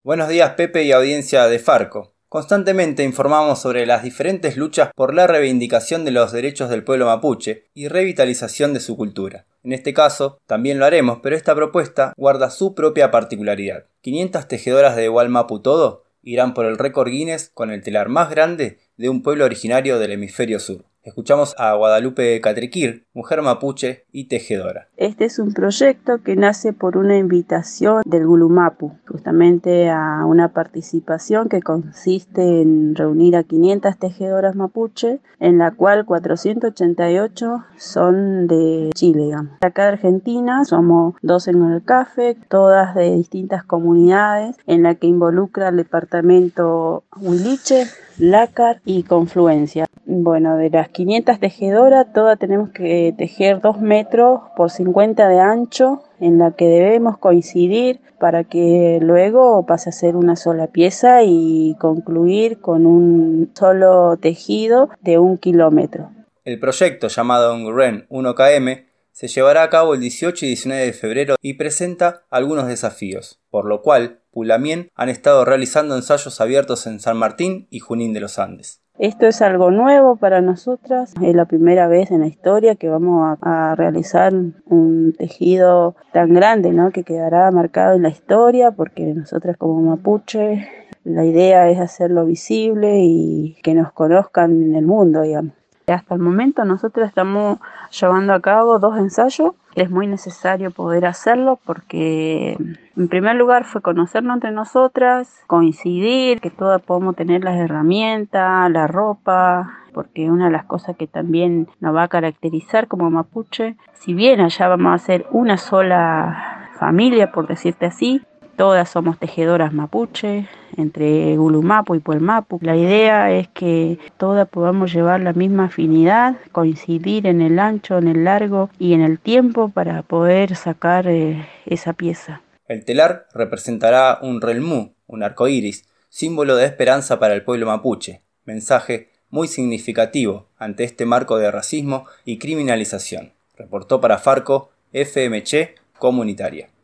Buenos días, Pepe y audiencia de Farco. Constantemente informamos sobre las diferentes luchas por la reivindicación de los derechos del pueblo mapuche y revitalización de su cultura. En este caso, también lo haremos, pero esta propuesta guarda su propia particularidad. 500 tejedoras de Wallmapu Todo irán por el récord Guinness con el telar más grande de un pueblo originario del hemisferio sur. Escuchamos a Guadalupe Catriquir, mujer mapuche y tejedora. Este es un proyecto que nace por una invitación del Gulumapu, justamente a una participación que consiste en reunir a 500 tejedoras mapuche, en la cual 488 son de Chile, digamos. Acá de Argentina somos 2 en el CAFE, todas de distintas comunidades, en la que involucra el departamento Huiliche, Lácar y Confluencia. Bueno, de las 500 tejedoras, todas tenemos que tejer 2 metros por 50 de ancho, en la que debemos coincidir para que luego pase a ser una sola pieza y concluir con un solo tejido de 1 kilómetro. El proyecto, llamado Nguren 1KM, se llevará a cabo el 18 y 19 de febrero y presenta algunos desafíos, por lo cual Pulamien han estado realizando ensayos abiertos en San Martín y Junín de los Andes. Esto es algo nuevo para nosotras, es la primera vez en la historia que vamos a realizar un tejido tan grande, ¿no? Que quedará marcado en la historia, porque nosotras como mapuche la idea es hacerlo visible y que nos conozcan en el mundo, digamos. Hasta el momento nosotros estamos llevando a cabo 2 ensayos. Es muy necesario poder hacerlo porque, en primer lugar, fue conocernos entre nosotras, coincidir, que todas podamos tener las herramientas, la ropa, porque una de las cosas que también nos va a caracterizar como mapuche, si bien allá vamos a ser una sola familia, por decirte así, todas somos tejedoras mapuche, entre Gulumapu y Puelmapu. La idea es que todas podamos llevar la misma afinidad, coincidir en el ancho, en el largo y en el tiempo para poder sacar esa pieza. El telar representará un relmú, un arco iris, símbolo de esperanza para el pueblo mapuche, mensaje muy significativo ante este marco de racismo y criminalización. Reportó para Farco, FMC Comunitaria.